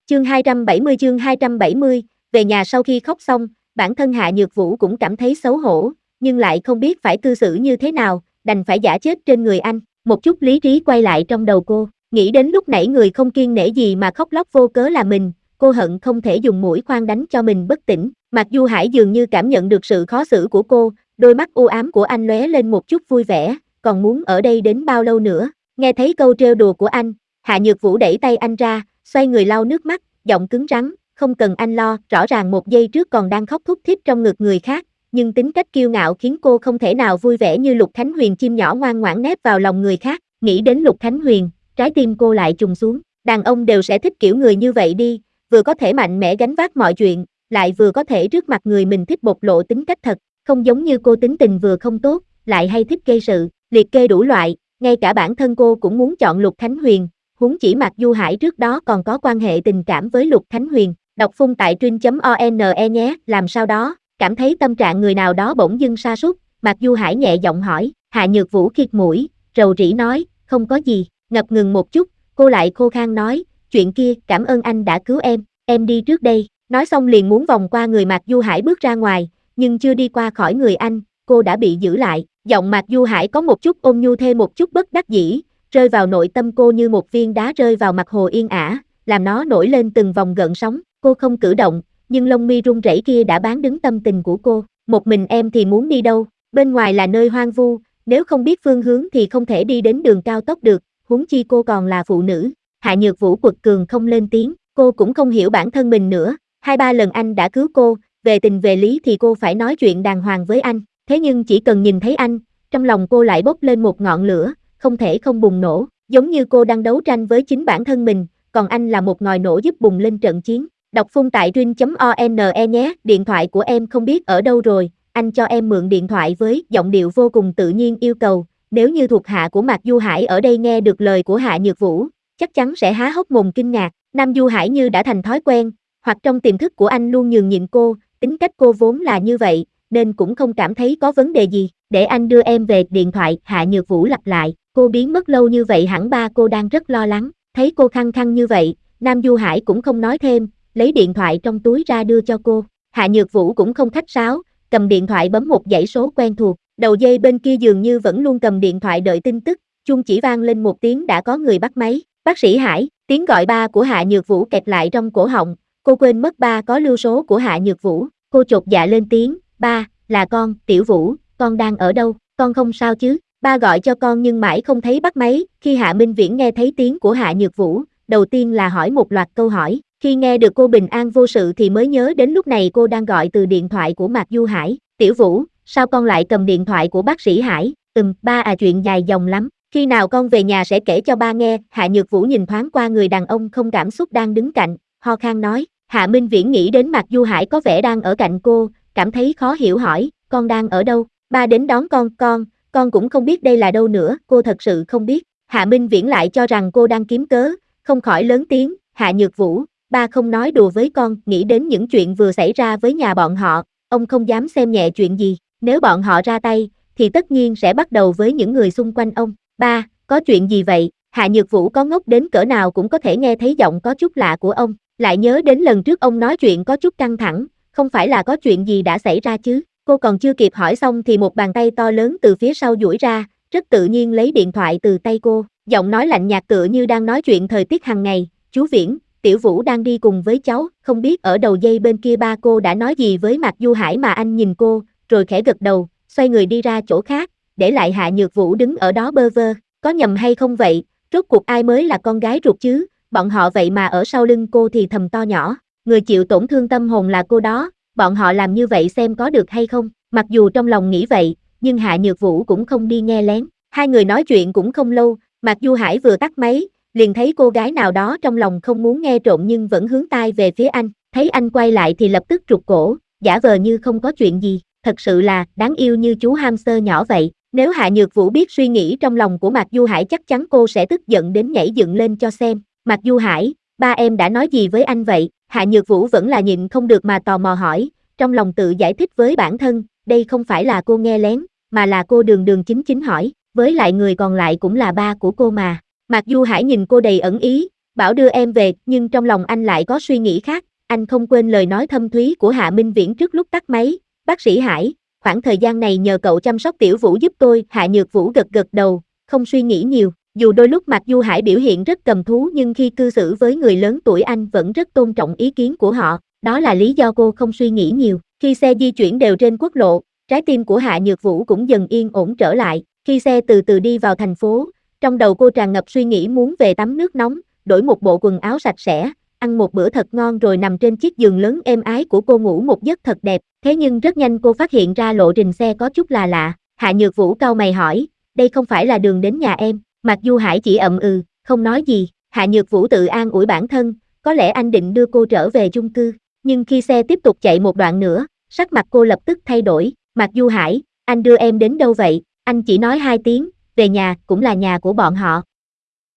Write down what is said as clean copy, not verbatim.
Chương 270, về nhà sau khi khóc xong, bản thân Hạ Nhược Vũ cũng cảm thấy xấu hổ, nhưng lại không biết phải cư xử như thế nào, đành phải giả chết trên người anh. Một chút lý trí quay lại trong đầu cô, nghĩ đến lúc nãy người không kiêng nể gì mà khóc lóc vô cớ là mình, cô hận không thể dùng mũi khoan đánh cho mình bất tỉnh. Mạc Du Hải dường như cảm nhận được sự khó xử của cô, đôi mắt u ám của anh lóe lên một chút vui vẻ, còn muốn ở đây đến bao lâu nữa. Nghe thấy câu trêu đùa của anh, Hạ Nhược Vũ đẩy tay anh ra, xoay người lau nước mắt, giọng cứng rắn, không cần anh lo, rõ ràng một giây trước còn đang khóc thút thít trong ngực người khác, nhưng tính cách kiêu ngạo khiến cô không thể nào vui vẻ như Lục Khánh Huyền chim nhỏ ngoan ngoãn nép vào lòng người khác. Nghĩ đến Lục Khánh Huyền, trái tim cô lại trùng xuống, đàn ông đều sẽ thích kiểu người như vậy đi, vừa có thể mạnh mẽ gánh vác mọi chuyện, lại vừa có thể trước mặt người mình thích bộc lộ tính cách thật, không giống như cô tính tình vừa không tốt, lại hay thích gây sự, liệt kê đủ loại, ngay cả bản thân cô cũng muốn chọn Lục Khánh Huyền, huống chỉ Mạc Du Hải trước đó còn có quan hệ tình cảm với Lục Khánh Huyền. Đọc phun tại truyện.one nhé, làm sao đó, cảm thấy tâm trạng người nào đó bỗng dưng sa sút, Mạc Du Hải nhẹ giọng hỏi, Hạ Nhược Vũ khịt mũi, rầu rĩ nói, không có gì, ngập ngừng một chút, cô lại khô khan nói, chuyện kia, cảm ơn anh đã cứu em đi trước đây, nói xong liền muốn vòng qua người Mạc Du Hải bước ra ngoài, nhưng chưa đi qua khỏi người anh, cô đã bị giữ lại, giọng Mạc Du Hải có một chút ôn nhu thêm một chút bất đắc dĩ, rơi vào nội tâm cô như một viên đá rơi vào mặt hồ yên ả, làm nó nổi lên từng vòng gợn sóng, cô không cử động, nhưng lông mi run rẩy kia đã bán đứng tâm tình của cô, một mình em thì muốn đi đâu, bên ngoài là nơi hoang vu, nếu không biết phương hướng thì không thể đi đến đường cao tốc được, huống chi cô còn là phụ nữ. Hạ Nhược Vũ quật cường không lên tiếng, cô cũng không hiểu bản thân mình nữa, 2-3 lần anh đã cứu cô, về tình về lý thì cô phải nói chuyện đàng hoàng với anh, thế nhưng chỉ cần nhìn thấy anh, trong lòng cô lại bốc lên một ngọn lửa, không thể không bùng nổ, giống như cô đang đấu tranh với chính bản thân mình, còn anh là một ngòi nổ giúp bùng lên trận chiến. Đọc phun tại truyện.one nhé, điện thoại của em không biết ở đâu rồi, anh cho em mượn điện thoại với, giọng điệu vô cùng tự nhiên yêu cầu, nếu như thuộc hạ của Mạc Du Hải ở đây nghe được lời của Hạ Nhược Vũ, chắc chắn sẽ há hốc mồm kinh ngạc. Nam Du Hải như đã thành thói quen, hoặc trong tiềm thức của anh luôn nhường nhịn cô, tính cách cô vốn là như vậy, nên cũng không cảm thấy có vấn đề gì, để anh đưa em về, điện thoại, Hạ Nhược Vũ lặp lại, cô biến mất lâu như vậy hẳn ba cô đang rất lo lắng, thấy cô khăng khăng như vậy, Nam Du Hải cũng không nói thêm, lấy điện thoại trong túi ra đưa cho cô, Hạ Nhược Vũ cũng không khách sáo, cầm điện thoại bấm một dãy số quen thuộc, đầu dây bên kia dường như vẫn luôn cầm điện thoại đợi tin tức, chuông chỉ vang lên một tiếng đã có người bắt máy, bác sĩ Hải, tiếng gọi ba của Hạ Nhược Vũ kẹt lại trong cổ họng, cô quên mất ba có lưu số của Hạ Nhược Vũ, cô chột dạ lên tiếng, ba, là con, Tiểu Vũ, con đang ở đâu, con không sao chứ, ba gọi cho con nhưng mãi không thấy bắt máy, khi Hạ Minh Viễn nghe thấy tiếng của Hạ Nhược Vũ, đầu tiên là hỏi một loạt câu hỏi, khi nghe được cô bình an vô sự thì mới nhớ đến lúc này cô đang gọi từ điện thoại của Mạc Du Hải, Tiểu Vũ, sao con lại cầm điện thoại của bác sĩ Hải, ba à, chuyện dài dòng lắm, khi nào con về nhà sẽ kể cho ba nghe. Hạ Nhược Vũ nhìn thoáng qua người đàn ông không cảm xúc đang đứng cạnh, ho khan nói, Hạ Minh Viễn nghĩ đến Mạc Du Hải có vẻ đang ở cạnh cô, cảm thấy khó hiểu hỏi, con đang ở đâu, ba đến đón con cũng không biết đây là đâu nữa, cô thật sự không biết. Hạ Minh Viễn lại cho rằng cô đang kiếm cớ, không khỏi lớn tiếng, Hạ Nhược Vũ, ba không nói đùa với con, nghĩ đến những chuyện vừa xảy ra với nhà bọn họ, ông không dám xem nhẹ chuyện gì, nếu bọn họ ra tay, thì tất nhiên sẽ bắt đầu với những người xung quanh ông. Ba, có chuyện gì vậy? Hạ Nhược Vũ có ngốc đến cỡ nào cũng có thể nghe thấy giọng có chút lạ của ông, lại nhớ đến lần trước ông nói chuyện có chút căng thẳng, không phải là có chuyện gì đã xảy ra chứ? Cô còn chưa kịp hỏi xong thì một bàn tay to lớn từ phía sau duỗi ra, rất tự nhiên lấy điện thoại từ tay cô, giọng nói lạnh nhạt tựa như đang nói chuyện thời tiết hàng ngày, chú Viễn, Tiểu Vũ đang đi cùng với cháu, không biết ở đầu dây bên kia ba cô đã nói gì với Mạc Du Hải mà anh nhìn cô, rồi khẽ gật đầu, xoay người đi ra chỗ khác, để lại Hạ Nhược Vũ đứng ở đó bơ vơ, có nhầm hay không vậy, rốt cuộc ai mới là con gái ruột chứ, bọn họ vậy mà ở sau lưng cô thì thầm to nhỏ, người chịu tổn thương tâm hồn là cô đó, bọn họ làm như vậy xem có được hay không, mặc dù trong lòng nghĩ vậy, nhưng Hạ Nhược Vũ cũng không đi nghe lén, hai người nói chuyện cũng không lâu, Mạc Du Hải vừa tắt máy, liền thấy cô gái nào đó trong lòng không muốn nghe trộm nhưng vẫn hướng tai về phía anh, thấy anh quay lại thì lập tức rụt cổ, giả vờ như không có chuyện gì, thật sự là đáng yêu như chú hamster nhỏ vậy. Nếu Hạ Nhược Vũ biết suy nghĩ trong lòng của Mạc Du Hải chắc chắn cô sẽ tức giận đến nhảy dựng lên cho xem. Mạc Du Hải, ba em đã nói gì với anh vậy? Hạ Nhược Vũ vẫn là nhịn không được mà tò mò hỏi, trong lòng tự giải thích với bản thân, đây không phải là cô nghe lén, mà là cô đường đường chính chính hỏi, với lại người còn lại cũng là ba của cô mà. Mạc Du Hải nhìn cô đầy ẩn ý, bảo đưa em về, nhưng trong lòng anh lại có suy nghĩ khác, anh không quên lời nói thâm thúy của Hạ Minh Viễn trước lúc tắt máy, bác sĩ Hải, khoảng thời gian này nhờ cậu chăm sóc Tiểu Vũ giúp tôi, Hạ Nhược Vũ gật gật đầu, không suy nghĩ nhiều, dù đôi lúc Mạc Du Hải biểu hiện rất cầm thú nhưng khi cư xử với người lớn tuổi anh vẫn rất tôn trọng ý kiến của họ, đó là lý do cô không suy nghĩ nhiều. Khi xe di chuyển đều trên quốc lộ, trái tim của Hạ Nhược Vũ cũng dần yên ổn trở lại, khi xe từ từ đi vào thành phố, trong đầu cô tràn ngập suy nghĩ muốn về tắm nước nóng, đổi một bộ quần áo sạch sẽ, ăn một bữa thật ngon rồi nằm trên chiếc giường lớn êm ái của cô ngủ một giấc thật đẹp, thế nhưng rất nhanh cô phát hiện ra lộ trình xe có chút là lạ, Hạ Nhược Vũ cau mày hỏi, đây không phải là đường đến nhà em, Mạc Du Hải chỉ ậm ừ, không nói gì, Hạ Nhược Vũ tự an ủi bản thân, có lẽ anh định đưa cô trở về chung cư, nhưng khi xe tiếp tục chạy một đoạn nữa, sắc mặt cô lập tức thay đổi, Mạc Du Hải, anh đưa em đến đâu vậy, anh chỉ nói 2 tiếng, về nhà, cũng là nhà của bọn họ,